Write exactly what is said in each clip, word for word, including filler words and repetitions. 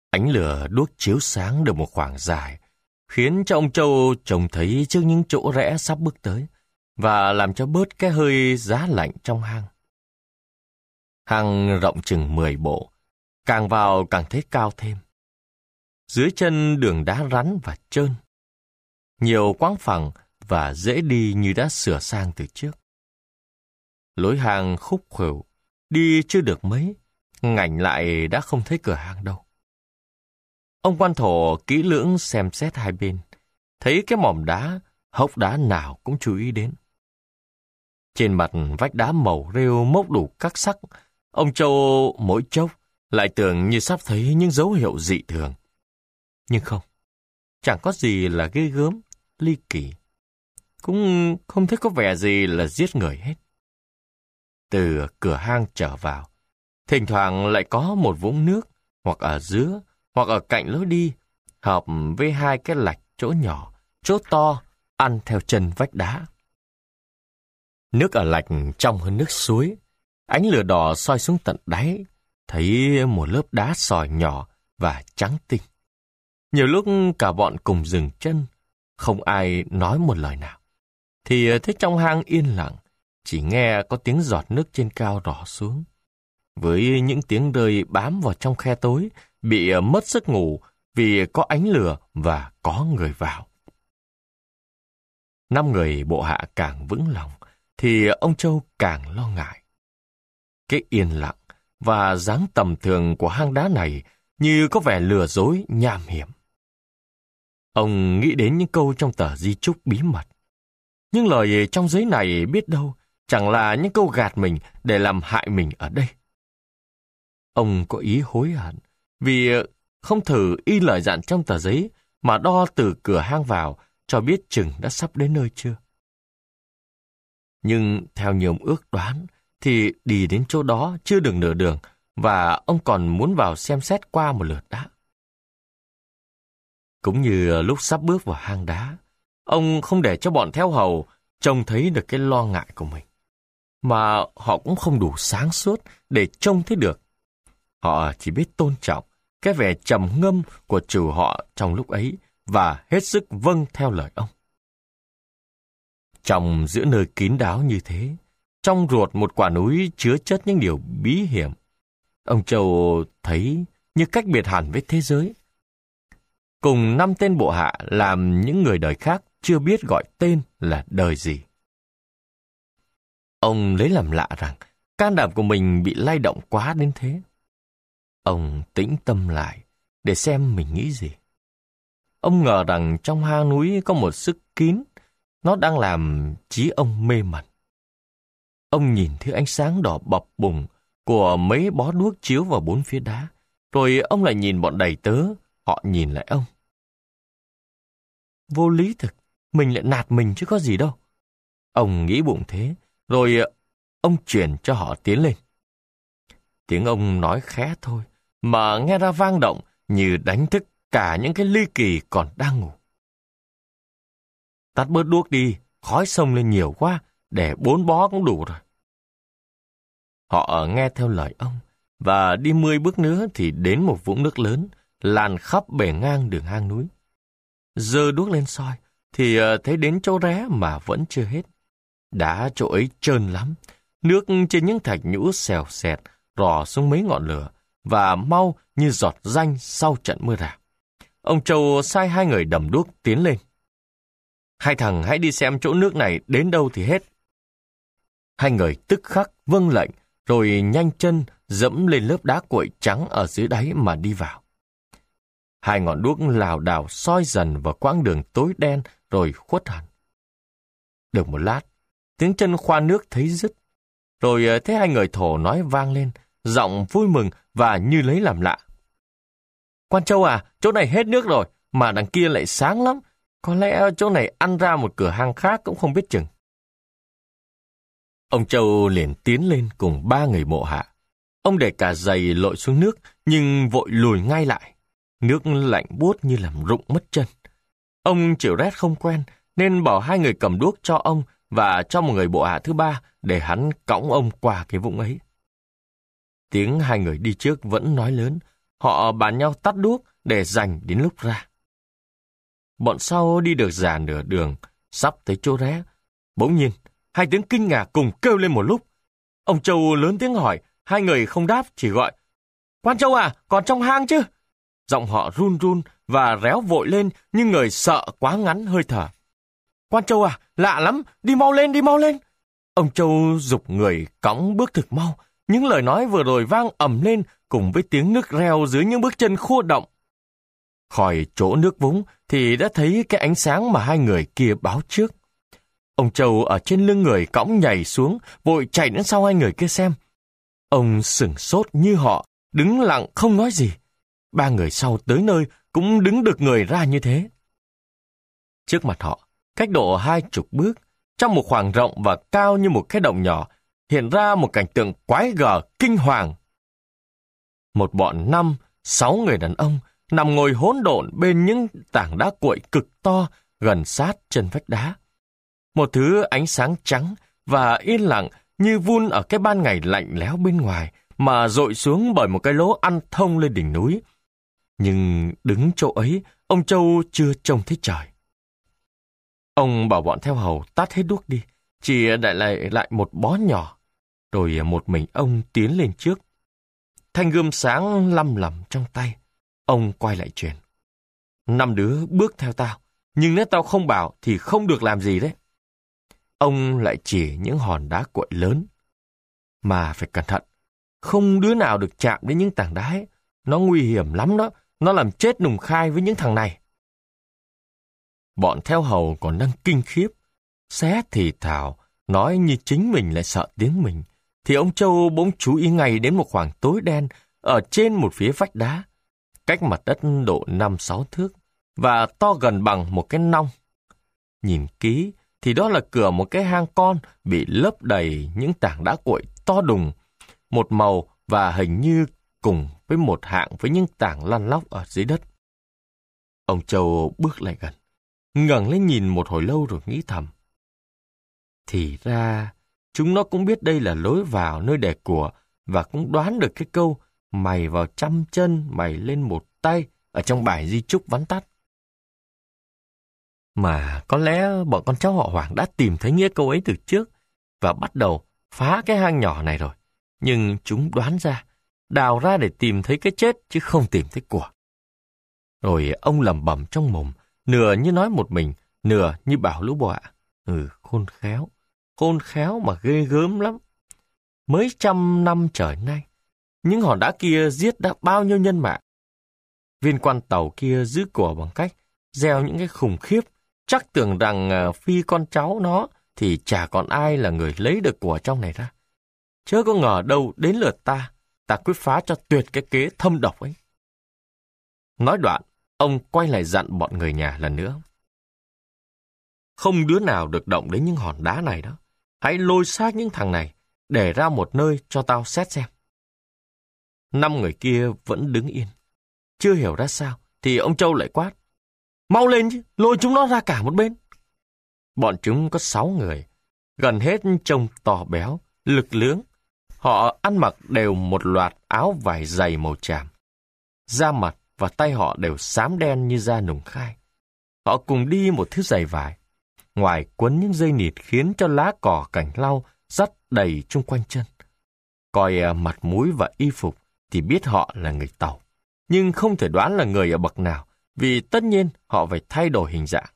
Ánh lửa đuốc chiếu sáng được một khoảng dài, khiến cho ông Châu trông thấy trước những chỗ rẽ sắp bước tới, và làm cho bớt cái hơi giá lạnh trong hang. Hang rộng chừng mười bộ, càng vào càng thấy cao thêm. Dưới chân đường đá rắn và trơn, nhiều quãng phẳng và dễ đi như đã sửa sang từ trước. Lối hang khúc khuỷu, đi chưa được mấy, ngoảnh lại đã không thấy cửa hang đâu. Ông quan thổ kỹ lưỡng xem xét hai bên, thấy cái mỏm đá, hốc đá nào cũng chú ý đến. Trên mặt vách đá màu rêu mốc đủ các sắc, ông Châu mỗi chốc lại tưởng như sắp thấy những dấu hiệu dị thường. Nhưng không, chẳng có gì là ghê gớm, ly kỳ. Cũng không thấy có vẻ gì là giết người hết. Từ cửa hang trở vào, thỉnh thoảng lại có một vũng nước, hoặc ở giữa, hoặc ở cạnh lối đi, hợp với hai cái lạch chỗ nhỏ, chỗ to, ăn theo chân vách đá. Nước ở lạch trong hơn nước suối, ánh lửa đỏ soi xuống tận đáy, thấy một lớp đá sỏi nhỏ và trắng tinh. Nhiều lúc cả bọn cùng dừng chân, không ai nói một lời nào. Thì thấy trong hang yên lặng, chỉ nghe có tiếng giọt nước trên cao rỏ xuống. Với những tiếng rơi bám vào trong khe tối, bị mất giấc ngủ vì có ánh lửa và có người vào. Năm người bộ hạ càng vững lòng, thì ông Châu càng lo ngại. Cái yên lặng và dáng tầm thường của hang đá này như có vẻ lừa dối nham hiểm. Ông nghĩ đến những câu trong tờ di chúc bí mật. Nhưng lời trong giấy này biết đâu chẳng là những câu gạt mình để làm hại mình ở đây. Ông có ý hối hận vì không thử y lời dặn trong tờ giấy mà đo từ cửa hang vào cho biết chừng đã sắp đến nơi chưa. Nhưng theo nhiều ước đoán thì đi đến chỗ đó chưa được nửa đường và ông còn muốn vào xem xét qua một lượt đã. Cũng như lúc sắp bước vào hang đá, ông không để cho bọn theo hầu trông thấy được cái lo ngại của mình. Mà họ cũng không đủ sáng suốt để trông thấy được. Họ chỉ biết tôn trọng cái vẻ trầm ngâm của chủ họ trong lúc ấy và hết sức vâng theo lời ông. Trong giữa nơi kín đáo như thế, trong ruột một quả núi chứa chất những điều bí hiểm, ông Châu thấy như cách biệt hẳn với thế giới. Cùng năm tên bộ hạ làm những người đời khác chưa biết gọi tên là đời gì. Ông lấy làm lạ rằng can đảm của mình bị lay động quá đến thế. Ông tĩnh tâm lại để xem mình nghĩ gì. Ông ngờ rằng trong hang núi có một sức kín, nó đang làm trí ông mê mẩn. Ông nhìn thấy ánh sáng đỏ bập bùng của mấy bó đuốc chiếu vào bốn phía đá, rồi ông lại nhìn bọn đầy tớ, họ nhìn lại ông. Vô lý thực, mình lại nạt mình chứ có gì đâu. Ông nghĩ bụng thế, rồi ông chuyển cho họ tiến lên. Tiếng ông nói khẽ thôi, mà nghe ra vang động như đánh thức cả những cái ly kỳ còn đang ngủ. Tắt bớt đuốc đi, khói xông lên nhiều quá, để bốn bó cũng đủ rồi. Họ nghe theo lời ông, và đi mười bước nữa thì đến một vũng nước lớn, lan khắp bề ngang đường hang núi. Giơ đuốc lên soi, thì thấy đến chỗ rẽ mà vẫn chưa hết. Đá chỗ ấy trơn lắm, nước trên những thạch nhũ xèo xẹt, rò xuống mấy ngọn lửa, và mau như giọt ranh sau trận mưa rào. Ông Châu sai hai người đầm đuốc tiến lên. Hai thằng hãy đi xem chỗ nước này đến đâu thì hết. Hai người tức khắc vâng lệnh, rồi nhanh chân dẫm lên lớp đá cuội trắng ở dưới đáy mà đi vào. Hai ngọn đuốc lảo đảo soi dần vào quãng đường tối đen rồi khuất hẳn. Được một lát, tiếng chân khoan nước thấy dứt. Rồi thấy hai người thổ nói vang lên, giọng vui mừng và như lấy làm lạ. Quan Châu à, chỗ này hết nước rồi, mà đằng kia lại sáng lắm. Có lẽ chỗ này ăn ra một cửa hàng khác cũng không biết chừng. Ông Châu liền tiến lên cùng ba người bộ hạ. Ông để cả giày lội xuống nước, nhưng vội lùi ngay lại. Nước lạnh buốt như làm rụng mất chân. Ông chịu rét không quen, nên bảo hai người cầm đuốc cho ông và cho một người bộ hạ thứ ba để hắn cõng ông qua cái vũng ấy. Tiếng hai người đi trước vẫn nói lớn, họ bàn nhau tắt đuốc để dành đến lúc ra. Bọn sau đi được già nửa đường, sắp tới chỗ rẽ. Bỗng nhiên, hai tiếng kinh ngạc cùng kêu lên một lúc. Ông Châu lớn tiếng hỏi, hai người không đáp, chỉ gọi, Quan Châu à, còn trong hang chứ? Giọng họ run run và réo vội lên như người sợ quá ngắn hơi thở. Quan Châu à, lạ lắm, đi mau lên, đi mau lên. Ông Châu giục người cõng bước thực mau. Những lời nói vừa rồi vang ầm lên cùng với tiếng nước reo dưới những bước chân khua động. Khỏi chỗ nước vũng thì đã thấy cái ánh sáng mà hai người kia báo trước. Ông Châu ở trên lưng người cõng nhảy xuống, vội chạy đến sau hai người kia xem. Ông sửng sốt như họ, đứng lặng không nói gì. Ba người sau tới nơi cũng đứng được người ra như thế. Trước mặt họ, cách độ hai chục bước, trong một khoảng rộng và cao như một cái động nhỏ, hiện ra một cảnh tượng quái gở kinh hoàng. Một bọn năm, sáu người đàn ông nằm ngồi hỗn độn bên những tảng đá cuội cực to gần sát chân vách đá. Một thứ ánh sáng trắng và yên lặng như vun ở cái ban ngày lạnh lẽo bên ngoài mà dội xuống bởi một cái lỗ ăn thông lên đỉnh núi. Nhưng đứng chỗ ấy, ông Châu chưa trông thấy trời. Ông bảo bọn theo hầu tắt hết đuốc đi, chỉ để lại lại một bó nhỏ, rồi một mình ông tiến lên trước. Thanh gươm sáng lăm lăm trong tay, ông quay lại truyền. Năm đứa bước theo tao, nhưng nếu tao không bảo thì không được làm gì đấy. Ông lại chỉ những hòn đá cuội lớn. Mà phải cẩn thận, không đứa nào được chạm đến những tảng đá ấy. Nó nguy hiểm lắm đó, nó làm chết Nùng Khai với những thằng này. Bọn theo hầu còn đang kinh khiếp, xé thì thào, nói như chính mình lại sợ tiếng mình. Thì ông Châu bỗng chú ý ngay đến một khoảng tối đen ở trên một phía vách đá, cách mặt đất độ năm sáu thước, và to gần bằng một cái nong. Nhìn kỹ thì đó là cửa một cái hang con bị lấp đầy những tảng đá cuội to đùng, một màu và hình như cùng với một hạng với những tảng lăn lóc ở dưới đất. Ông Châu bước lại gần, ngẩng lên nhìn một hồi lâu rồi nghĩ thầm. Thì ra, chúng nó cũng biết đây là lối vào nơi để của và cũng đoán được cái câu mày vào trăm chân, mày lên một tay ở trong bài di chúc vắn tắt. Mà có lẽ bọn con cháu họ Hoàng đã tìm thấy nghĩa câu ấy từ trước và bắt đầu phá cái hang nhỏ này rồi. Nhưng chúng đoán ra, đào ra để tìm thấy cái chết chứ không tìm thấy của. Rồi ông lẩm bẩm trong mồm, nửa như nói một mình, nửa như bảo lũ bọa. Ừ, khôn khéo, khôn khéo mà ghê gớm lắm. Mới trăm năm trời nay, những hòn đá kia giết đã bao nhiêu nhân mạng. Viên quan tàu kia giữ của bằng cách gieo những cái khủng khiếp, chắc tưởng rằng phi con cháu nó thì chả còn ai là người lấy được của trong này ra. Chớ có ngờ đâu đến lượt ta, ta quyết phá cho tuyệt cái kế thâm độc ấy. Nói đoạn, ông quay lại dặn bọn người nhà lần nữa. Không đứa nào được động đến những hòn đá này đó. Hãy lôi xác những thằng này, để ra một nơi cho tao xét xem. Năm người kia vẫn đứng yên. Chưa hiểu ra sao, thì ông Châu lại quát. Mau lên chứ, lôi chúng nó ra cả một bên. Bọn chúng có sáu người, gần hết trông to béo, lực lưỡng. Họ ăn mặc đều một loạt áo vải dày màu tràm. Da mặt và tay họ đều xám đen như da Nùng Khai. Họ cùng đi một thứ giày vải. Ngoài quấn những dây nịt khiến cho lá cỏ cảnh lau dắt đầy chung quanh chân. Coi mặt mũi và y phục thì biết họ là người Tàu. Nhưng không thể đoán là người ở bậc nào, vì tất nhiên họ phải thay đổi hình dạng.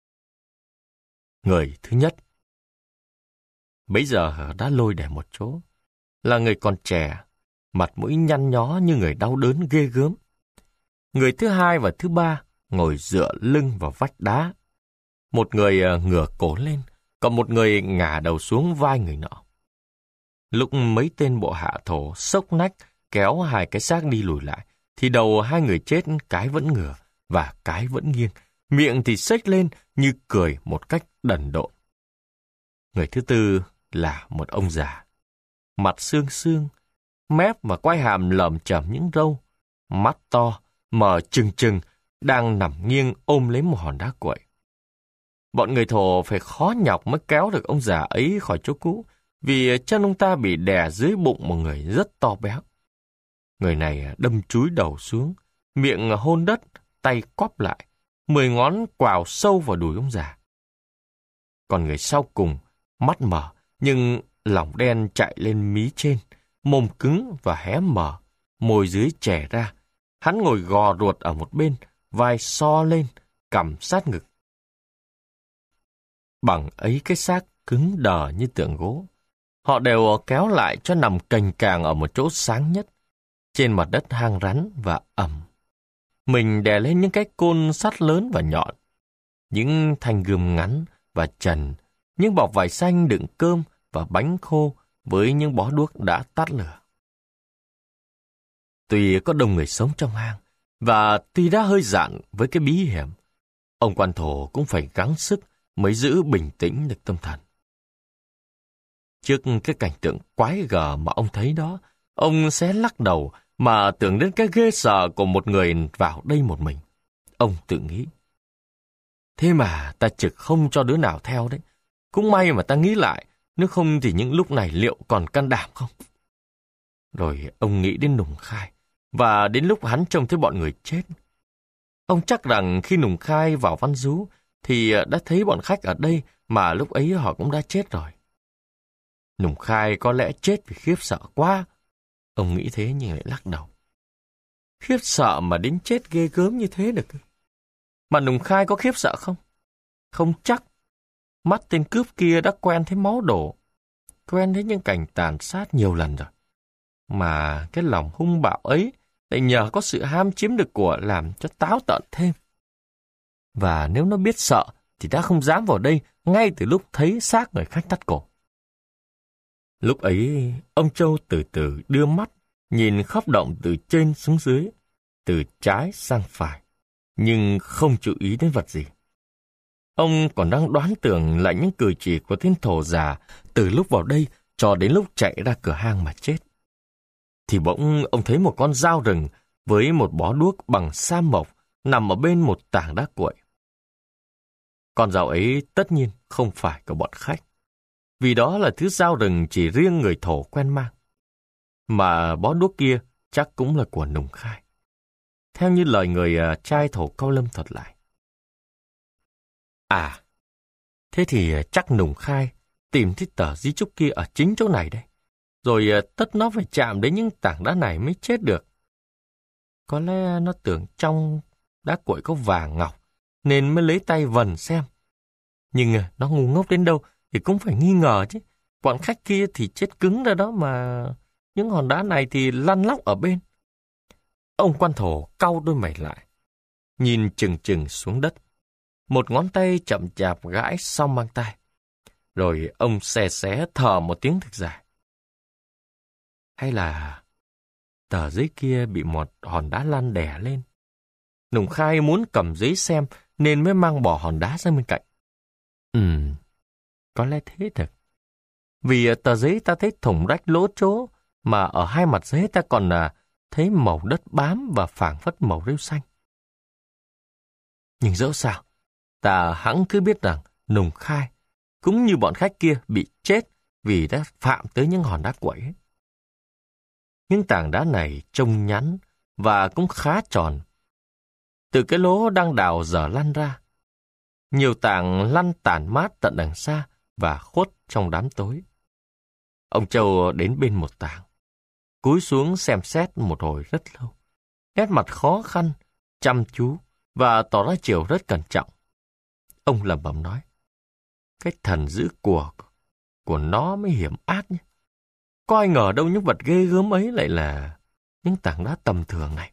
Người thứ nhất, bấy giờ đã lôi để một chỗ, là người còn trẻ, mặt mũi nhăn nhó như người đau đớn ghê gớm. Người thứ hai và thứ ba ngồi dựa lưng vào vách đá. Một người ngửa cổ lên, còn một người ngả đầu xuống vai người nọ. Lúc mấy tên bộ hạ thổ xốc nách kéo hai cái xác đi lùi lại, thì đầu hai người chết cái vẫn ngửa và cái vẫn nghiêng, miệng thì xếch lên như cười một cách đần độn. Người thứ tư là một ông già, mặt xương xương, mép và quai hàm lởm chởm những râu, mắt to, mở trừng trừng, đang nằm nghiêng ôm lấy một hòn đá cuội. Bọn người thổ phải khó nhọc mới kéo được ông già ấy khỏi chỗ cũ, vì chân ông ta bị đè dưới bụng một người rất to béo. Người này đâm chúi đầu xuống, miệng hôn đất, tay quắp lại, mười ngón quào sâu vào đùi ông già. Còn người sau cùng, mắt mở, nhưng lỏng đen chạy lên mí trên, mồm cứng và hé mở, môi dưới chẻ ra. Hắn ngồi gò ruột ở một bên, vai so lên, cằm sát ngực. Bằng ấy cái xác cứng đờ như tượng gỗ. Họ đều kéo lại cho nằm cành càng ở một chỗ sáng nhất, trên mặt đất hang rắn và ẩm. Mình đè lên những cái côn sắt lớn và nhọn, những thanh gươm ngắn và trần, những bọc vải xanh đựng cơm và bánh khô với những bó đuốc đã tắt lửa. Tuy có đông người sống trong hang, và tuy đã hơi dạn với cái bí hiểm, ông quan thổ cũng phải gắng sức mới giữ bình tĩnh được tâm thần. Trước cái cảnh tượng quái gở mà ông thấy đó, ông sẽ lắc đầu mà tưởng đến cái ghê sợ của một người vào đây một mình. Ông tự nghĩ, thế mà ta trực không cho đứa nào theo đấy. Cũng may mà ta nghĩ lại, nếu không thì những lúc này liệu còn can đảm không? Rồi ông nghĩ đến Nùng Khai, và đến lúc hắn trông thấy bọn người chết. Ông chắc rằng khi Nùng Khai vào Văn Dú thì đã thấy bọn khách ở đây mà lúc ấy họ cũng đã chết rồi. Nùng Khai có lẽ chết vì khiếp sợ quá. Ông nghĩ thế nhưng lại lắc đầu. Khiếp sợ mà đến chết ghê gớm như thế được. Mà Nùng Khai có khiếp sợ không? Không chắc. Mắt tên cướp kia đã quen thấy máu đổ, quen thấy những cảnh tàn sát nhiều lần rồi. Mà cái lòng hung bạo ấy lại nhờ có sự ham chiếm được của làm cho táo tợn thêm. Và nếu nó biết sợ thì đã không dám vào đây ngay từ lúc thấy xác người khách thắt cổ. Lúc ấy, ông Châu từ từ đưa mắt, nhìn khắp động từ trên xuống dưới, từ trái sang phải, nhưng không chú ý đến vật gì. Ông còn đang đoán tưởng lại những cử chỉ của tên thổ già từ lúc vào đây cho đến lúc chạy ra cửa hang mà chết. Thì bỗng ông thấy một con dao rừng với một bó đuốc bằng sa mộc nằm ở bên một tảng đá cuội. Con dao ấy tất nhiên không phải của bọn khách, vì đó là thứ dao rừng chỉ riêng người thổ quen mang. Mà bó đuốc kia chắc cũng là của Nùng Khai, theo như lời người uh, trai thổ Cao Lâm thuật lại. À, thế thì chắc Nùng Khai tìm thấy tờ di chúc kia ở chính chỗ này đây. Rồi uh, tất nó phải chạm đến những tảng đá này mới chết được. Có lẽ nó tưởng trong đá cuội có vàng ngọc, nên mới lấy tay vần xem. Nhưng uh, nó ngu ngốc đến đâu thì cũng phải nghi ngờ chứ. Bọn khách kia thì chết cứng ra đó, mà những hòn đá này thì lăn lóc ở bên. Ông quan thổ cau đôi mày lại, nhìn chừng chừng xuống đất. Một ngón tay chậm chạp gãi sau mang tay. Rồi ông xè xé thở một tiếng thực dài. Hay là tờ giấy kia bị một hòn đá lăn đè lên. Nùng Khai muốn cầm giấy xem nên mới mang bỏ hòn đá sang bên cạnh. Ừm, có lẽ thế thật. Vì tờ giấy ta thấy thủng rách lỗ chỗ, mà ở hai mặt giấy ta còn là thấy màu đất bám và phảng phất màu rêu xanh. Nhưng dẫu sao, ta hẵng cứ biết rằng Nùng Khai, cũng như bọn khách kia, bị chết vì đã phạm tới những hòn đá quẩy. Những tảng đá này trông nhắn và cũng khá tròn. Từ cái lỗ đang đào dở lăn ra, nhiều tảng lăn tản mát tận đằng xa và khuất trong đám tối. Ông Châu đến bên một tảng, cúi xuống xem xét một hồi rất lâu, nét mặt khó khăn, chăm chú và tỏ ra chiều rất cẩn trọng. Ông lẩm bẩm nói, cái thần giữ của của nó mới hiểm ác nhé. Có ai ngờ đâu những vật ghê gớm ấy lại là những tảng đá tầm thường này.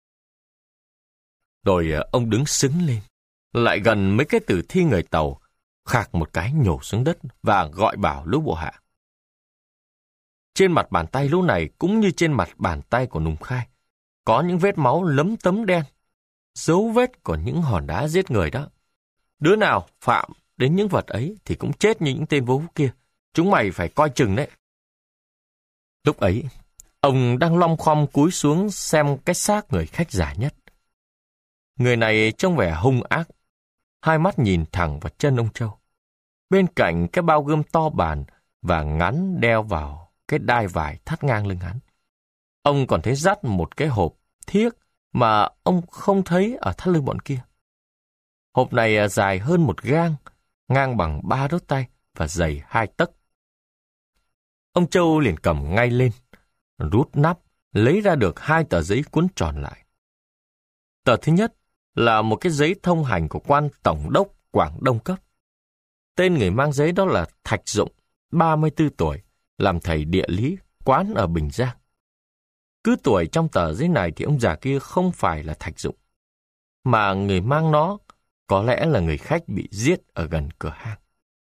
Rồi ông đứng sững lên, lại gần mấy cái tử thi người Tàu, khạc một cái nhổ xuống đất và gọi bảo lũ bộ hạ. Trên mặt bàn tay lũ này cũng như trên mặt bàn tay của Nùng Khai, có những vết máu lấm tấm đen, dấu vết của những hòn đá giết người đó. Đứa nào phạm đến những vật ấy thì cũng chết như những tên vô hữu kia. Chúng mày phải coi chừng đấy. Lúc ấy, ông đang lom khom cúi xuống xem cái xác người khách già nhất. Người này trông vẻ hung ác, hai mắt nhìn thẳng vào chân ông Châu. Bên cạnh cái bao gươm to bản và ngắn đeo vào cái đai vải thắt ngang lưng hắn. Ông còn thấy dắt một cái hộp thiếc mà ông không thấy ở thắt lưng bọn kia. Hộp này dài hơn một gang, ngang bằng ba đốt tay và dày hai tấc. Ông Châu liền cầm ngay lên, rút nắp, lấy ra được hai tờ giấy cuốn tròn lại. Tờ thứ nhất là một cái giấy thông hành của quan tổng đốc Quảng Đông cấp. Tên người mang giấy đó là Thạch Dụng, ba mươi tư tuổi, làm thầy địa lý, quán ở Bình Giang. Cứ tuổi trong tờ giấy này thì ông già kia không phải là Thạch Dụng, mà người mang nó có lẽ là người khách bị giết ở gần cửa hang.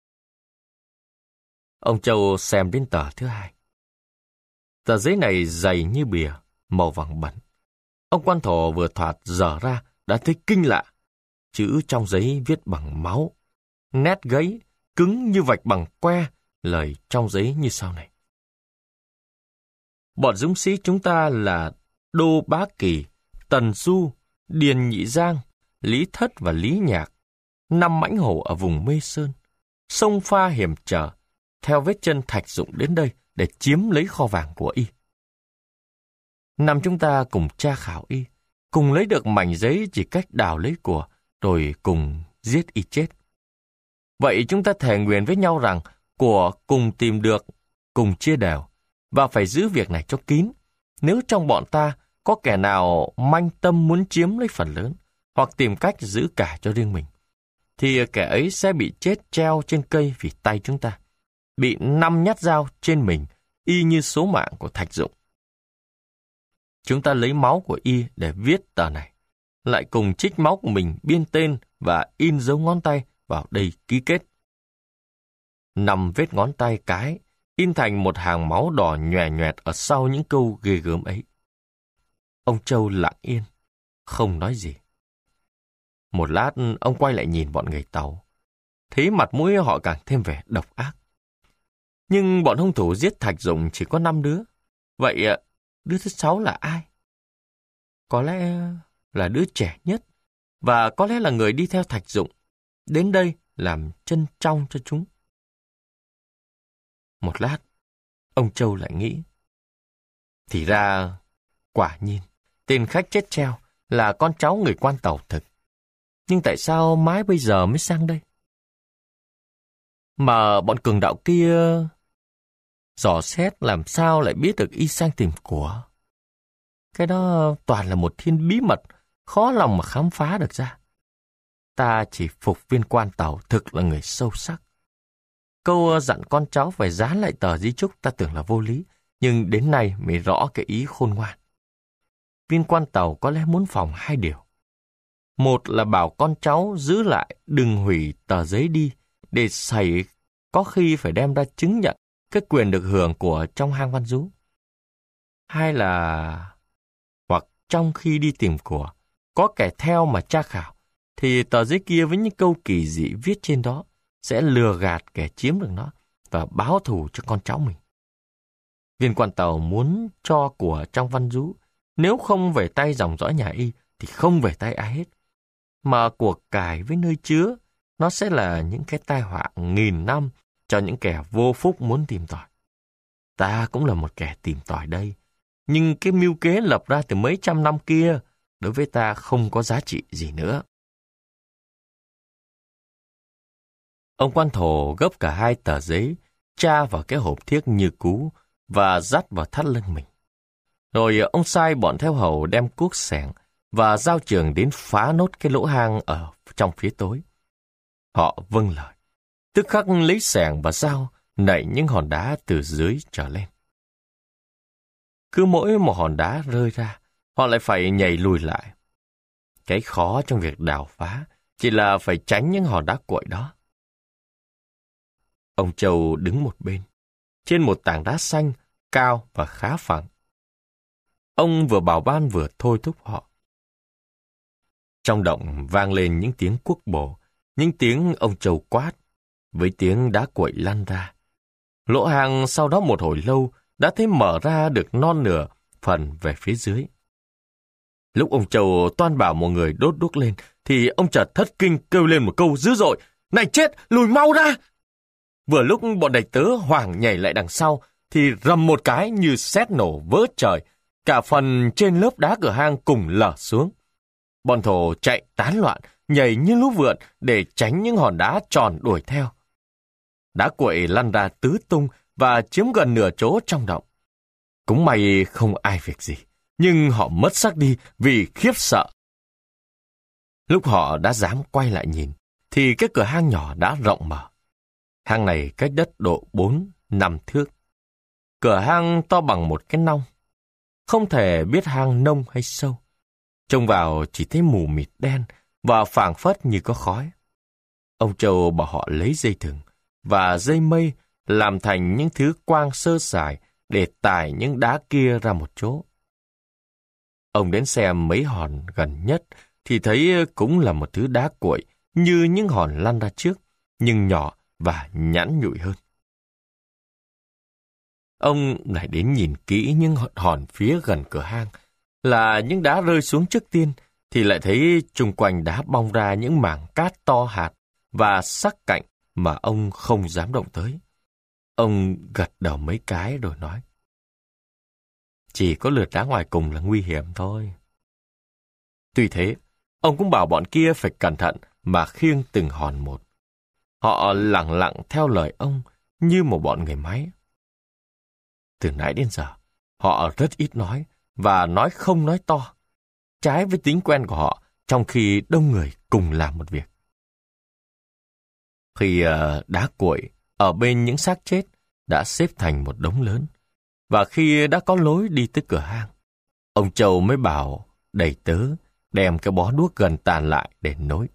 Ông Châu xem đến tờ thứ hai. Tờ giấy này dày như bìa, màu vàng bẩn. Ông quan thổ vừa thoạt dở ra đã thấy kinh lạ. Chữ trong giấy viết bằng máu, nét gáy, cứng như vạch bằng que, lời trong giấy như sau này. Bọn dũng sĩ chúng ta là Đô Bá Kỳ, Tần Du, Điền Nhị Giang, Lý Thất và Lý Nhạc, năm mãnh hổ ở vùng Mê Sơn, sông pha hiểm trở, theo vết chân Thạch Dụng đến đây để chiếm lấy kho vàng của y. Năm chúng ta cùng tra khảo y, cùng lấy được mảnh giấy chỉ cách đào lấy của, rồi cùng giết y chết. Vậy chúng ta thề nguyện với nhau rằng của cùng tìm được, cùng chia đều, và phải giữ việc này cho kín. Nếu trong bọn ta có kẻ nào manh tâm muốn chiếm lấy phần lớn, hoặc tìm cách giữ cả cho riêng mình, thì kẻ ấy sẽ bị chết treo trên cây vì tay chúng ta, bị năm nhát dao trên mình, y như số mạng của Thạch Dụng. Chúng ta lấy máu của y để viết tờ này, lại cùng trích máu của mình biên tên và in dấu ngón tay vào đây ký kết. Năm vết ngón tay cái in thành một hàng máu đỏ nhòe nhoẹt ở sau những câu ghê gớm ấy. Ông Châu lặng yên, không nói gì. Một lát ông quay lại nhìn bọn người Tàu, thấy mặt mũi họ càng thêm vẻ độc ác. Nhưng bọn hung thủ giết Thạch Dụng chỉ có năm đứa. Vậy đứa thứ sáu là ai? Có lẽ là đứa trẻ nhất, và có lẽ là người đi theo Thạch Dụng, đến đây làm chân trong cho chúng. Một lát, ông Châu lại nghĩ. Thì ra, quả nhiên, tên khách chết treo là con cháu người quan Tàu thực. Nhưng tại sao mãi bây giờ mới sang đây? Mà bọn cường đạo kia dò xét làm sao lại biết được y sang tìm của? Cái đó toàn là một thiên bí mật, khó lòng mà khám phá được ra. Ta chỉ phục viên quan Tàu thực là người sâu sắc. Câu dặn con cháu phải dán lại tờ di chúc ta tưởng là vô lý, nhưng đến nay mới rõ cái ý khôn ngoan. Viên quan Tàu có lẽ muốn phòng hai điều. Một là bảo con cháu giữ lại đừng hủy tờ giấy đi, để xảy có khi phải đem ra chứng nhận cái quyền được hưởng của trong hang Văn Dú. Hai là hoặc trong khi đi tìm của, có kẻ theo mà tra khảo, thì tờ giấy kia với những câu kỳ dị viết trên đó sẽ lừa gạt kẻ chiếm được nó và báo thù cho con cháu mình. Viên quan Tàu muốn cho của trong Văn Dú, nếu không về tay dòng dõi nhà y thì không về tay ai hết. Mà của cải với nơi chứa, nó sẽ là những cái tai họa nghìn năm cho những kẻ vô phúc muốn tìm tòi. Ta cũng là một kẻ tìm tòi đây, nhưng cái mưu kế lập ra từ mấy trăm năm kia, đối với ta không có giá trị gì nữa. Ông quan thổ gấp cả hai tờ giấy, tra vào cái hộp thiếc như cú và dắt vào thắt lưng mình. Rồi ông sai bọn theo hầu đem cuốc xẻng và giao trường đến phá nốt cái lỗ hang ở trong phía tối. Họ vâng lời, tức khắc lấy xẻng và dao nảy những hòn đá từ dưới trở lên. Cứ mỗi một hòn đá rơi ra, họ lại phải nhảy lùi lại. Cái khó trong việc đào phá chỉ là phải tránh những hòn đá cuội đó. Ông Châu đứng một bên, trên một tảng đá xanh, cao và khá phẳng. Ông vừa bảo ban vừa thôi thúc họ. Trong động vang lên những tiếng cuốc bổ, những tiếng ông Châu quát, với tiếng đá cuội lăn ra. Lỗ hang sau đó một hồi lâu đã thấy mở ra được non nửa phần về phía dưới. Lúc ông Châu toan bảo một người đốt đuốc lên, thì ông chợt thất kinh kêu lên một câu dữ dội: "Này chết, lùi mau ra!" Vừa lúc bọn đầy tớ hoảng nhảy lại đằng sau, thì rầm một cái như sét nổ vỡ trời, cả phần trên lớp đá cửa hang cùng lở xuống. Bọn thổ chạy tán loạn, nhảy như lũ vượn để tránh những hòn đá tròn đuổi theo. Đá cuội lăn ra tứ tung và chiếm gần nửa chỗ trong động. Cũng may không ai việc gì, nhưng họ mất sắc đi vì khiếp sợ. Lúc họ đã dám quay lại nhìn, thì cái cửa hang nhỏ đã rộng mở. Hang này cách đất độ bốn, năm thước. Cửa hang to bằng một cái nong. Không thể biết hang nông hay sâu. Trông vào chỉ thấy mù mịt đen và phảng phất như có khói. Ông Châu bảo họ lấy dây thừng và dây mây làm thành những thứ quang sơ sài để tải những đá kia ra một chỗ. Ông đến xem mấy hòn gần nhất thì thấy cũng là một thứ đá cuội như những hòn lăn ra trước, nhưng nhỏ và nhẵn nhụi hơn. Ông lại đến nhìn kỹ những hòn phía gần cửa hang, là những đá rơi xuống trước tiên, thì lại thấy chung quanh đá bong ra những mảng cát to hạt và sắc cạnh mà ông không dám động tới. Ông gật đầu mấy cái rồi nói: chỉ có lượt đá ngoài cùng là nguy hiểm thôi. Tuy thế, ông cũng bảo bọn kia phải cẩn thận mà khiêng từng hòn một. Họ lặng lặng theo lời ông như một bọn người máy. Từ nãy đến giờ, họ rất ít nói và nói không nói to, trái với tính quen của họ trong khi đông người cùng làm một việc. Khi uh, đá cuội ở bên những xác chết đã xếp thành một đống lớn, và khi đã có lối đi tới cửa hang, ông Châu mới bảo đầy tớ đem cái bó đuốc gần tàn lại để nối.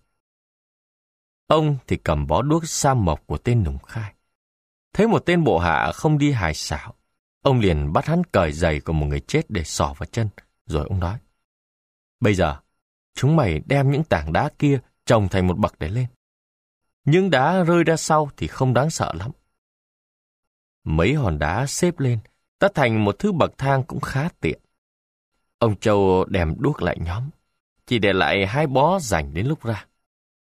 Ông thì cầm bó đuốc sa mộc của tên nùng khai. Thấy một tên bộ hạ không đi hài xảo, ông liền bắt hắn cởi giày của một người chết để xỏ vào chân, rồi ông nói: bây giờ, chúng mày đem những tảng đá kia chồng thành một bậc để lên. Những đá rơi ra sau thì không đáng sợ lắm. Mấy hòn đá xếp lên, ta thành một thứ bậc thang cũng khá tiện. Ông Châu đem đuốc lại nhóm, chỉ để lại hai bó dành đến lúc ra.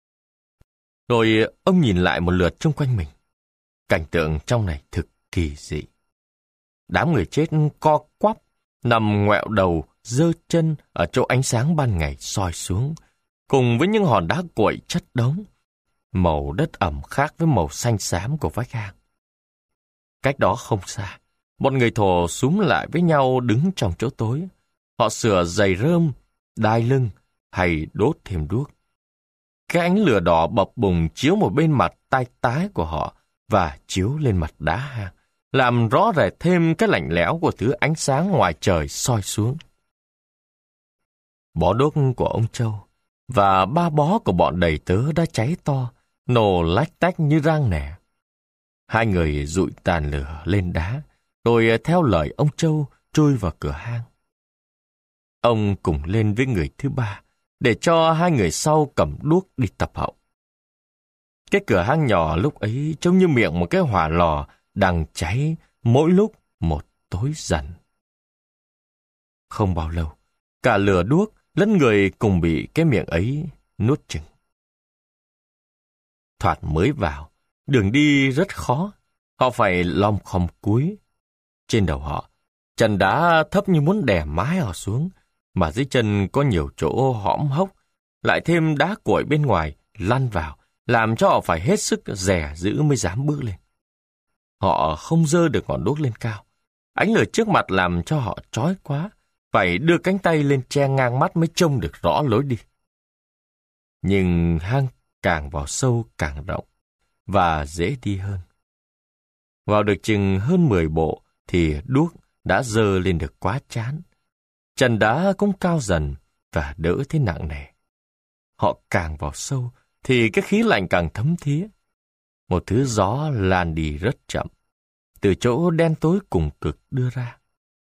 Rồi ông nhìn lại một lượt chung quanh mình. Cảnh tượng trong này thực kỳ dị. Đám người chết co quắp, nằm ngoẹo đầu, giơ chân ở chỗ ánh sáng ban ngày soi xuống, cùng với những hòn đá cuội chất đống. Màu đất ẩm khác với màu xanh xám của vách hang. Cách đó không xa, một người thổ xúm lại với nhau đứng trong chỗ tối. Họ sửa giày rơm, đai lưng hay đốt thêm đuốc. Cái ánh lửa đỏ bập bùng chiếu một bên mặt tai tái của họ và chiếu lên mặt đá hang, làm rõ rệt thêm cái lạnh lẽo của thứ ánh sáng ngoài trời soi xuống. Bó đuốc của ông Châu và ba bó của bọn đầy tớ đã cháy to, nổ lách tách như rang nẻ. Hai người dụi tàn lửa lên đá, rồi theo lời ông Châu chui vào cửa hang. Ông cùng lên với người thứ ba, để cho hai người sau cầm đuốc đi tập hậu. Cái cửa hang nhỏ lúc ấy trông như miệng một cái hỏa lò đang cháy mỗi lúc một tối dần. Không bao lâu, cả lửa đuốc lẫn người cùng bị cái miệng ấy nuốt chửng. Thoạt mới vào, đường đi rất khó, họ phải lom khom cúi. Trên đầu họ, trần đá thấp như muốn đè mái họ xuống, mà dưới chân có nhiều chỗ hõm hốc, lại thêm đá cuội bên ngoài lăn vào, làm cho họ phải hết sức dè giữ mới dám bước lên. Họ không giơ được ngọn đuốc lên cao, ánh lửa trước mặt làm cho họ chói quá, phải đưa cánh tay lên che ngang mắt mới trông được rõ lối đi. Nhưng hang càng vào sâu càng rộng, và dễ đi hơn. Vào được chừng hơn mười bộ, thì đuốc đã dơ lên được quá chán. Trần đá cũng cao dần và đỡ thế nặng nề. Họ càng vào sâu thì cái khí lạnh càng thấm thía. Một thứ gió lan đi rất chậm, từ chỗ đen tối cùng cực đưa ra.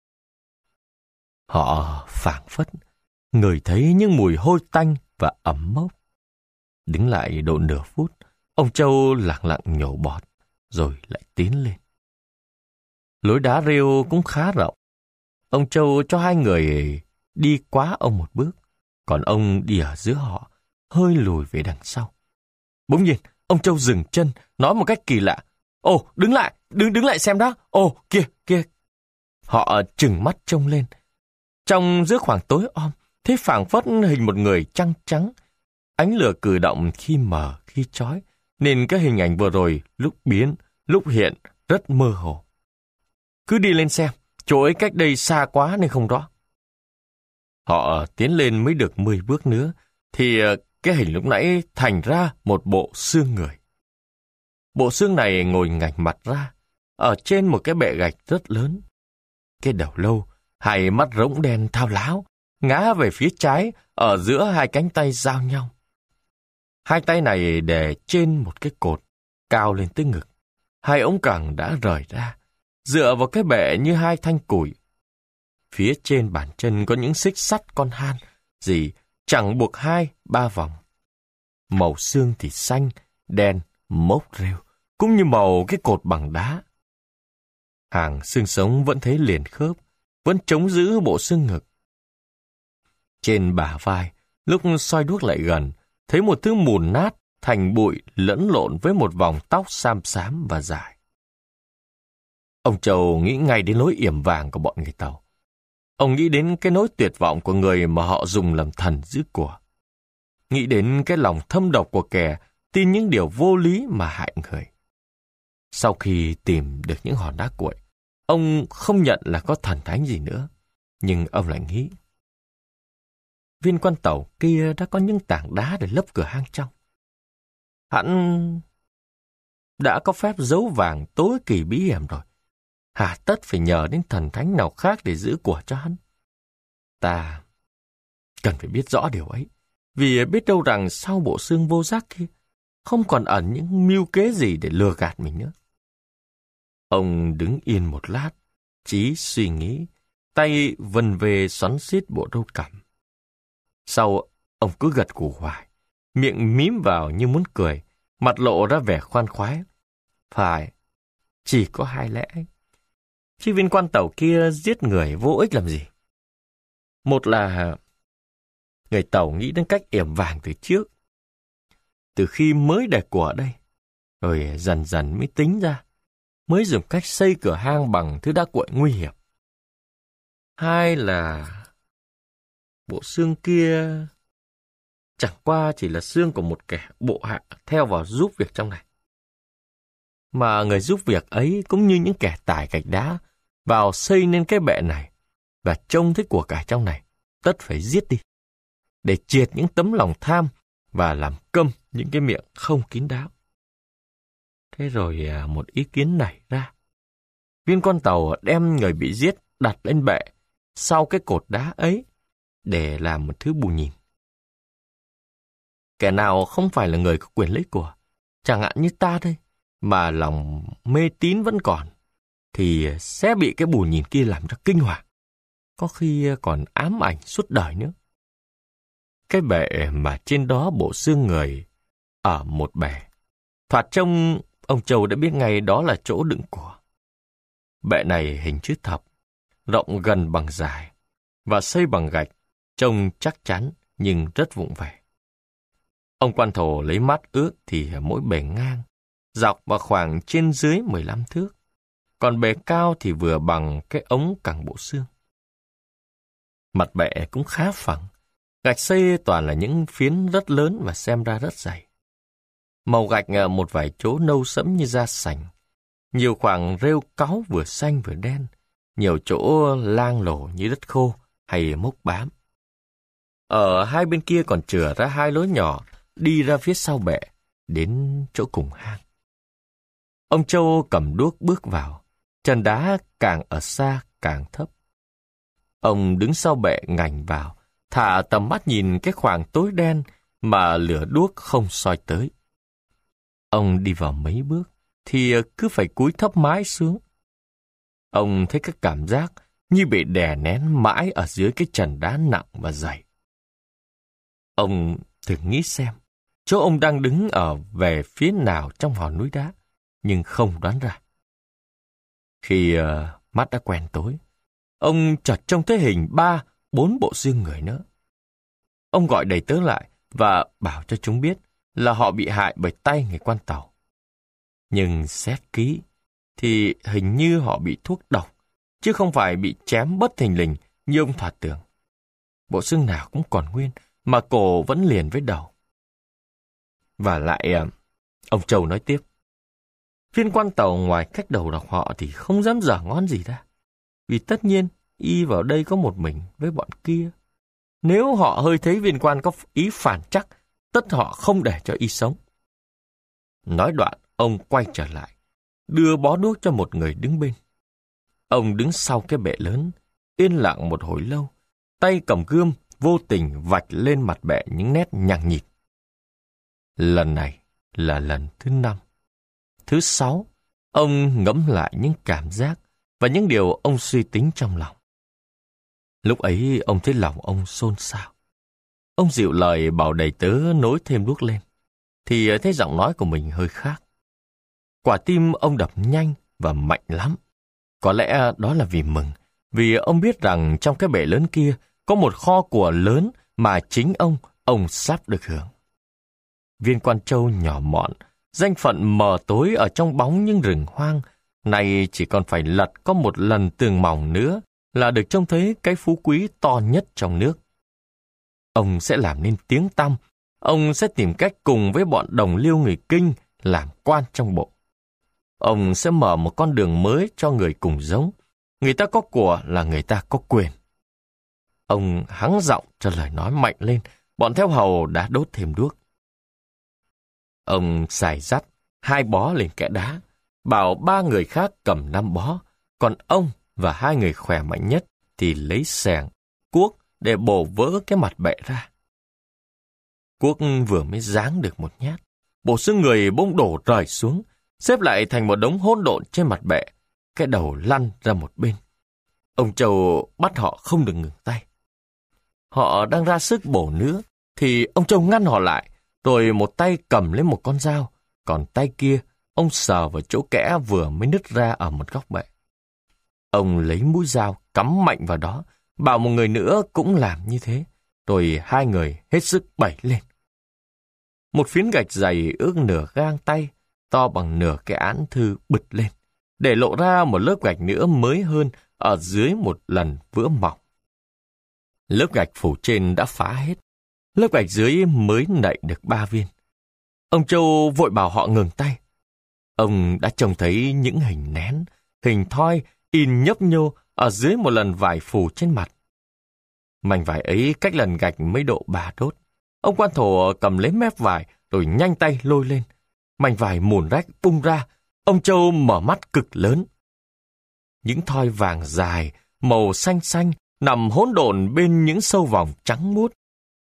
Họ phảng phất ngửi thấy những mùi hôi tanh và ẩm mốc. Đứng lại độ nửa phút, ông Châu lặng lặng nhổ bọt, rồi lại tiến lên. Lối đá rêu cũng khá rộng. Ông Châu cho hai người đi quá ông một bước, còn ông đi ở giữa họ, hơi lùi về đằng sau. Bỗng nhiên, ông Châu dừng chân, nói một cách kỳ lạ: "Ồ, đứng lại, đứng đứng lại xem đó. Ồ, kia, kia." Họ trừng mắt trông lên. Trong giữa khoảng tối om, thấy phảng phất hình một người trăng trắng. Ánh lửa cử động khi mờ, khi chói, nên cái hình ảnh vừa rồi lúc biến, lúc hiện rất mơ hồ. Cứ đi lên xem, chỗ ấy cách đây xa quá nên không rõ. Họ tiến lên mới được mười bước nữa, thì cái hình lúc nãy thành ra một bộ xương người. Bộ xương này ngồi ngảnh mặt ra, ở trên một cái bệ gạch rất lớn. Cái đầu lâu, hai mắt rỗng đen thao láo, ngã về phía trái, ở giữa hai cánh tay giao nhau. Hai tay này để trên một cái cột, cao lên tới ngực. Hai ống cẳng đã rời ra, dựa vào cái bệ như hai thanh củi. Phía trên bàn chân có những xích sắt con han, gì chẳng buộc hai, ba vòng. Màu xương thì xanh, đen, mốc rêu, cũng như màu cái cột bằng đá. Hàng xương sống vẫn thấy liền khớp, vẫn chống giữ bộ xương ngực. Trên bả vai, lúc soi đuốc lại gần, thấy một thứ mùn nát thành bụi lẫn lộn với một vòng tóc xám xám và dài. Ông Châu nghĩ ngay đến lối yểm vàng của bọn người Tàu. Ông nghĩ đến cái nỗi tuyệt vọng của người mà họ dùng làm thần giữ của. Nghĩ đến cái lòng thâm độc của kẻ tin những điều vô lý mà hại người. Sau khi tìm được những hòn đá cuội, ông không nhận là có thần thánh gì nữa. Nhưng ông lại nghĩ, viên quan Tàu kia đã có những tảng đá để lấp cửa hang trong. Hắn đã có phép giấu vàng tối kỳ bí hiểm rồi. Hà tất phải nhờ đến thần thánh nào khác để giữ của cho hắn. Ta cần phải biết rõ điều ấy, vì biết đâu rằng sau bộ xương vô giác kia không còn ẩn những mưu kế gì để lừa gạt mình nữa. Ông đứng yên một lát, trí suy nghĩ, tay vần về xoắn xiết bộ râu cằm. Sau, ông cứ gật gù hoài, miệng mím vào như muốn cười, mặt lộ ra vẻ khoan khoái. Phải, chỉ có hai lẽ. Chứ viên quan Tàu kia giết người vô ích làm gì? Một là người Tàu nghĩ đến cách yểm vàng từ trước. Từ khi mới để của ở đây, rồi dần dần mới tính ra, mới dùng cách xây cửa hang bằng thứ đá cuội nguy hiểm. Hai là bộ xương kia chẳng qua chỉ là xương của một kẻ bộ hạ theo vào giúp việc trong này. Mà người giúp việc ấy cũng như những kẻ tải gạch đá vào xây nên cái bệ này và trông thấy của cải trong này, tất phải giết đi, để triệt những tấm lòng tham và làm câm những cái miệng không kín đáo. Thế rồi một ý kiến nảy ra. Viên quan Tàu đem người bị giết đặt lên bệ sau cái cột đá ấy để làm một thứ bù nhìn. Kẻ nào không phải là người có quyền lấy của, chẳng hạn như ta đây, mà lòng mê tín vẫn còn, thì sẽ bị cái bù nhìn kia làm cho kinh hoàng, có khi còn ám ảnh suốt đời nữa. Cái bệ mà trên đó bộ xương người ở một bè, thoạt trông ông Châu đã biết ngay đó là chỗ đựng của. Bệ này hình chữ thập, rộng gần bằng dài, và xây bằng gạch, trông chắc chắn nhưng rất vụng về. Ông quan thổ lấy mắt ước thì mỗi bề ngang, dọc và khoảng trên dưới mười lăm thước, còn bề cao thì vừa bằng cái ống cẳng bộ xương. Mặt bệ cũng khá phẳng, gạch xây toàn là những phiến rất lớn và xem ra rất dày. Màu gạch một vài chỗ nâu sẫm như da sành, nhiều khoảng rêu cáu vừa xanh vừa đen, nhiều chỗ lang lổ như đất khô hay mốc bám. Ở hai bên kia còn chừa ra hai lối nhỏ đi ra phía sau bệ, đến chỗ cùng hang. Ông Châu cầm đuốc bước vào, trần đá càng ở xa càng thấp. Ông đứng sau bệ ngảnh vào, thả tầm mắt nhìn cái khoảng tối đen mà lửa đuốc không soi tới. Ông đi vào mấy bước, thì cứ phải cúi thấp mái xuống. Ông thấy cái cảm giác như bị đè nén mãi ở dưới cái trần đá nặng và dày. Ông thử nghĩ xem, chỗ ông đang đứng ở về phía nào trong hòn núi đá, nhưng không đoán ra. Khi uh, mắt đã quen tối, ông chợt trông thấy hình ba, bốn bộ xương người nữa. Ông gọi đầy tớ lại và bảo cho chúng biết là họ bị hại bởi tay người quan Tàu. Nhưng xét kỹ thì hình như họ bị thuốc độc, chứ không phải bị chém bất thình lình như ông thoạt tưởng. Bộ xương nào cũng còn nguyên, mà cổ vẫn liền với đầu. Và lại, ông Châu nói tiếp, viên quan tàu ngoài cách đầu độc họ thì không dám dở ngón gì ra. Vì tất nhiên, y vào đây có một mình với bọn kia. Nếu họ hơi thấy viên quan có ý phản trắc, tất họ không để cho y sống. Nói đoạn, ông quay trở lại, đưa bó đuốc cho một người đứng bên. Ông đứng sau cái bệ lớn, yên lặng một hồi lâu, tay cầm gươm vô tình vạch lên mặt bệ những nét nhằng nhịt. Lần này là lần thứ năm. Thứ sáu, ông ngẫm lại những cảm giác và những điều ông suy tính trong lòng. Lúc ấy ông thấy lòng ông xôn xao. Ông dịu lời bảo đầy tớ nối thêm đuốc lên, thì thấy giọng nói của mình hơi khác. Quả tim ông đập nhanh và mạnh lắm. Có lẽ đó là vì mừng, vì ông biết rằng trong cái bể lớn kia có một kho của lớn mà chính ông, ông sắp được hưởng. Viên quan Châu nhỏ mọn, danh phận mờ tối ở trong bóng những rừng hoang, nay chỉ còn phải lật có một lần tường mỏng nữa là được trông thấy cái phú quý to nhất trong nước. Ông sẽ làm nên tiếng tăm, ông sẽ tìm cách cùng với bọn đồng liêu người Kinh làm quan trong bộ. Ông sẽ mở một con đường mới cho người cùng giống. Người ta có của là người ta có quyền. Ông hắng giọng cho lời nói mạnh lên, bọn theo hầu đã đốt thêm đuốc. Ông xài dắt hai bó lên kẽ đá, bảo ba người khác cầm năm bó, còn ông và hai người khỏe mạnh nhất thì lấy xẻng, cuốc để bổ vỡ cái mặt bệ ra. Cuốc vừa mới giáng được một nhát, bộ xương người bỗng đổ rời xuống, xếp lại thành một đống hỗn độn trên mặt bệ, cái đầu lăn ra một bên. Ông Châu bắt họ không được ngừng tay. Họ đang ra sức bổ nữa, thì ông Châu ngăn họ lại, rồi một tay cầm lấy một con dao, còn tay kia ông sờ vào chỗ kẽ vừa mới nứt ra ở một góc bệ. Ông lấy mũi dao cắm mạnh vào đó, bảo một người nữa cũng làm như thế, rồi hai người hết sức bẩy lên. Một phiến gạch dày ước nửa gang tay, to bằng nửa cái án thư bứt lên, để lộ ra một lớp gạch nữa mới hơn ở dưới một lần vữa mỏng. Lớp gạch phủ trên đã phá hết, lớp gạch dưới mới nạy được ba viên. Ông Châu vội bảo họ ngừng tay. Ông đã trông thấy những hình nén, hình thoi in nhấp nhô ở dưới một lần vải phủ trên mặt. Mảnh vải ấy cách lần gạch mấy độ ba đốt. Ông quan thổ cầm lấy mép vải rồi nhanh tay lôi lên. Mảnh vải mùn rách bung ra, ông Châu mở mắt cực lớn. Những thoi vàng dài, màu xanh xanh nằm hỗn độn bên những sâu vòng trắng muốt.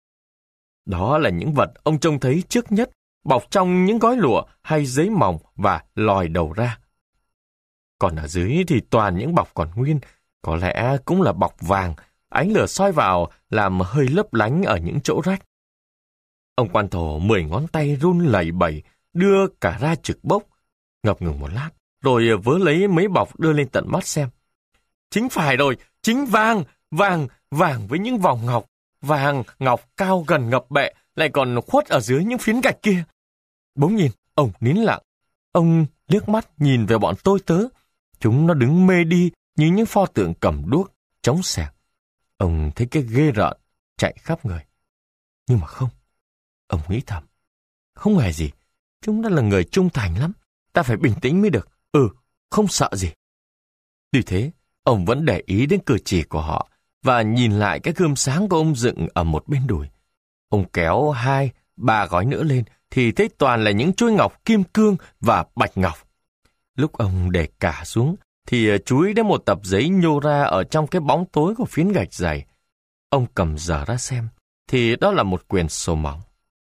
Đó là những vật ông trông thấy trước nhất, bọc trong những gói lụa hay giấy mỏng và lòi đầu ra. Còn ở dưới thì toàn những bọc còn nguyên, có lẽ cũng là bọc vàng, ánh lửa soi vào làm hơi lấp lánh ở những chỗ rách. Ông quan thổ mười ngón tay run lẩy bẩy, đưa cả ra trực bốc, ngập ngừng một lát, rồi vớ lấy mấy bọc đưa lên tận mắt xem. Chính phải rồi, chính vàng, vàng, vàng với những vòng ngọc, vàng, ngọc cao gần ngập bệ, lại còn khuất ở dưới những phiến gạch kia. Bỗng nhìn, ông nín lặng. Ông liếc mắt nhìn về bọn tôi tớ. Chúng nó đứng mê đi như những pho tượng cầm đuốc, chống xẻng. Ông thấy cái ghê rợn chạy khắp người. Nhưng mà không. Ông nghĩ thầm. Không hề gì. Chúng nó là người trung thành lắm. Ta phải bình tĩnh mới được. Ừ, không sợ gì. Tuy thế, ông vẫn để ý đến cử chỉ của họ và nhìn lại cái gươm sáng của ông dựng ở một bên đùi. Ông kéo hai, ba gói nữa lên thì thấy toàn là những chuôi ngọc kim cương và bạch ngọc. Lúc ông để cả xuống thì chúi đến một tập giấy nhô ra ở trong cái bóng tối của phiến gạch dày. Ông cầm dở ra xem thì đó là một quyển sổ mỏng.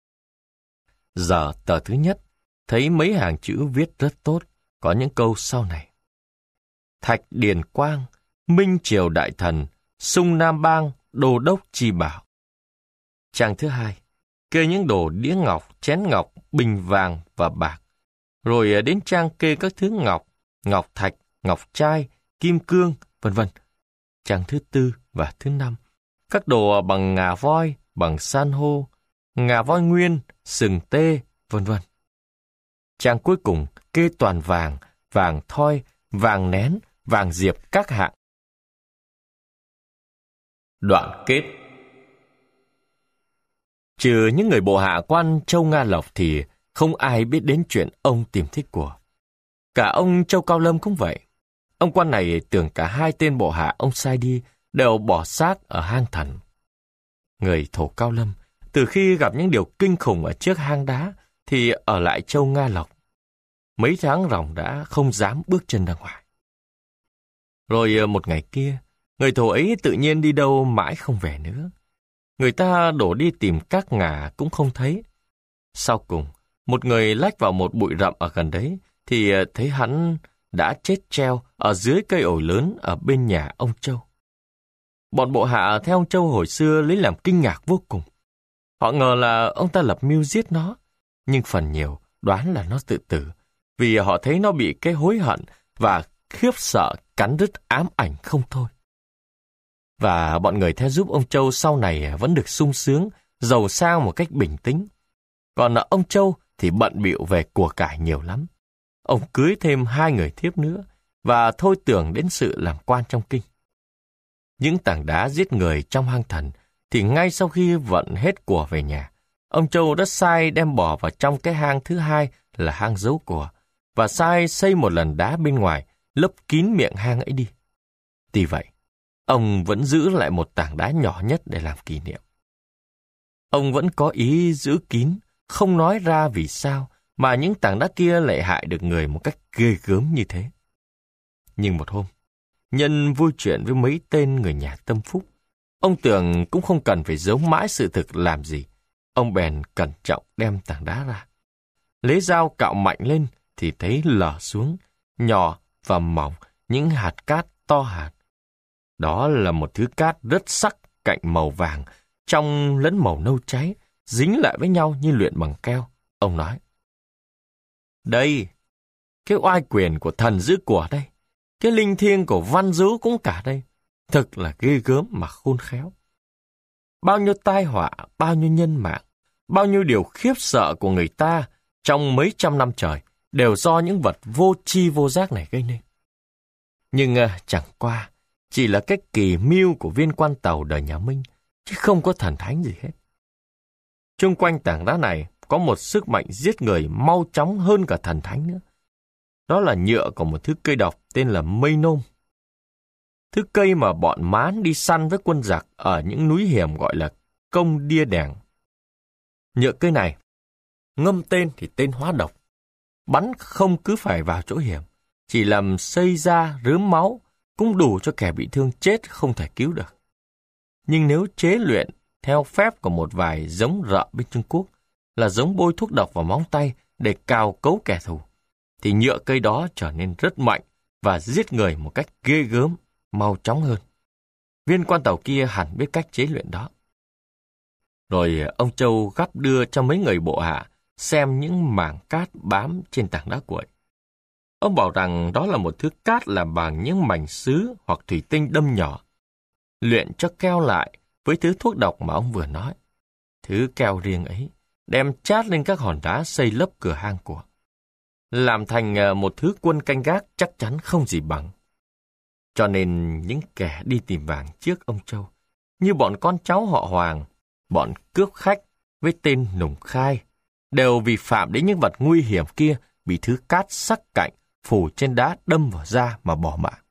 Giờ tờ thứ nhất thấy mấy hàng chữ viết rất tốt, có những câu sau này. Thạch Điền Quang, Minh Triều Đại Thần, Sung Nam Bang, Đô Đốc Chi Bảo. Trang thứ hai, kê những đồ đĩa ngọc, chén ngọc, bình vàng và bạc. Rồi đến trang kê các thứ ngọc, ngọc thạch, ngọc trai, kim cương, vân vân. Trang thứ tư và thứ năm, các đồ bằng ngà voi, bằng san hô, ngà voi nguyên, sừng tê, vân vân. Trang cuối cùng kê toàn vàng, vàng thoi, vàng nén, vàng diệp các hạng. Đoạn kết. Trừ những người bộ hạ quan Châu Nga Lộc thì không ai biết đến chuyện ông tìm thích của. Cả ông Châu Cao Lâm cũng vậy. Ông quan này tưởng cả hai tên bộ hạ ông sai đi đều bỏ xác ở hang Thần. Người Thổ Cao Lâm, từ khi gặp những điều kinh khủng ở trước hang đá, thì ở lại Châu Nga Lộc. Mấy tháng ròng đã không dám bước chân ra ngoài. Rồi một ngày kia, người Thổ ấy tự nhiên đi đâu mãi không về nữa. Người ta đổ đi tìm các ngả cũng không thấy. Sau cùng, một người lách vào một bụi rậm ở gần đấy, thì thấy hắn đã chết treo ở dưới cây ổi lớn ở bên nhà ông Châu. Bọn bộ hạ theo ông Châu hồi xưa lấy làm kinh ngạc vô cùng. Họ ngờ là ông ta lập mưu giết nó, nhưng phần nhiều đoán là nó tự tử, vì họ thấy nó bị cái hối hận và khiếp sợ cắn rứt ám ảnh không thôi. Và bọn người theo giúp ông Châu sau này vẫn được sung sướng, giàu sang một cách bình tĩnh. Còn ông Châu thì bận bịu về của cải nhiều lắm. Ông cưới thêm hai người thiếp nữa và thôi tưởng đến sự làm quan trong kinh. Những tảng đá giết người trong hang Thần thì ngay sau khi vận hết của về nhà, ông Châu đã sai đem bỏ vào trong cái hang thứ hai là hang giấu của, và sai xây một lần đá bên ngoài lấp kín miệng hang ấy đi. Tuy vậy, ông vẫn giữ lại một tảng đá nhỏ nhất để làm kỷ niệm. Ông vẫn có ý giữ kín, không nói ra vì sao mà những tảng đá kia lại hại được người một cách ghê gớm như thế. Nhưng một hôm, nhân vui chuyện với mấy tên người nhà tâm phúc, ông tưởng cũng không cần phải giấu mãi sự thực làm gì. Ông bèn cẩn trọng đem tảng đá ra. Lấy dao cạo mạnh lên thì thấy lở xuống, nhỏ và mỏng những hạt cát to hạt. Đó là một thứ cát rất sắc, cạnh màu vàng, trong lẫn màu nâu cháy, dính lại với nhau như luyện bằng keo. Ông nói: Đây, cái oai quyền của thần giữ của đây, cái linh thiêng của văn dữ cũng cả đây, thực là ghê gớm mà khôn khéo. Bao nhiêu tai họa, bao nhiêu nhân mạng, bao nhiêu điều khiếp sợ của người ta trong mấy trăm năm trời đều do những vật vô tri vô giác này gây nên. Nhưng à, chẳng qua chỉ là cái kỳ mưu của viên quan tàu đời nhà Minh, chứ không có thần thánh gì hết. Chung quanh tảng đá này có một sức mạnh giết người mau chóng hơn cả thần thánh nữa. Đó là nhựa của một thứ cây độc tên là mây nôm. Thứ cây mà bọn Mán đi săn với quân giặc ở những núi hiểm gọi là công đia đèng. Nhựa cây này, ngâm tên thì tên hóa độc. Bắn không cứ phải vào chỗ hiểm, chỉ làm xây da, rớm máu, cũng đủ cho kẻ bị thương chết không thể cứu được. Nhưng nếu chế luyện theo phép của một vài giống rợ bên Trung Quốc, là giống bôi thuốc độc vào móng tay để cào cấu kẻ thù, thì nhựa cây đó trở nên rất mạnh và giết người một cách ghê gớm, mau chóng hơn. Viên quan tàu kia hẳn biết cách chế luyện đó. Rồi ông Châu gắp đưa cho mấy người bộ hạ xem những mảng cát bám trên tảng đá cuội. Ông bảo rằng đó là một thứ cát làm bằng những mảnh sứ hoặc thủy tinh đâm nhỏ, luyện cho keo lại với thứ thuốc độc mà ông vừa nói. Thứ keo riêng ấy đem chát lên các hòn đá xây lấp cửa hang của, làm thành một thứ quân canh gác chắc chắn không gì bằng. Cho nên những kẻ đi tìm vàng trước ông Châu, như bọn con cháu họ Hoàng, bọn cướp khách với tên Nùng Khai, đều vì phạm đến những vật nguy hiểm kia bị thứ cát sắc cạnh phủ trên đá đâm vào da mà bỏ mạng.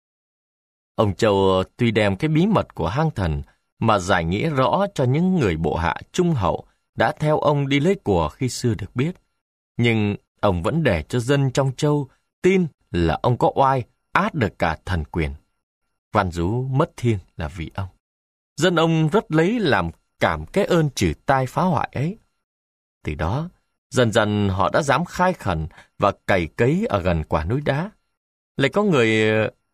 Ông Châu tuy đem cái bí mật của hang Thần mà giải nghĩa rõ cho những người bộ hạ trung hậu đã theo ông đi lấy của khi xưa được biết, nhưng ông vẫn để cho dân trong Châu tin là ông có oai át được cả thần quyền. Văn Dú mất thiêng là vì ông. Dân ông rất lấy làm cảm cái ơn trừ tai phá hoại ấy. Từ đó, dần dần họ đã dám khai khẩn và cày cấy ở gần quả núi đá. Lại có người...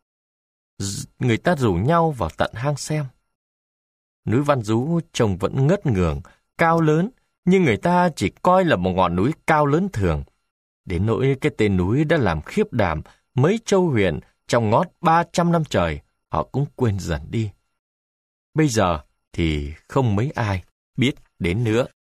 người ta rủ nhau vào tận hang xem. Núi Văn Dú trông vẫn ngất ngường, cao lớn, nhưng người ta chỉ coi là một ngọn núi cao lớn thường. Đến nỗi cái tên núi đã làm khiếp đảm mấy châu huyện trong ngót ba trăm năm trời, họ cũng quên dần đi. Bây giờ thì không mấy ai biết đến nữa.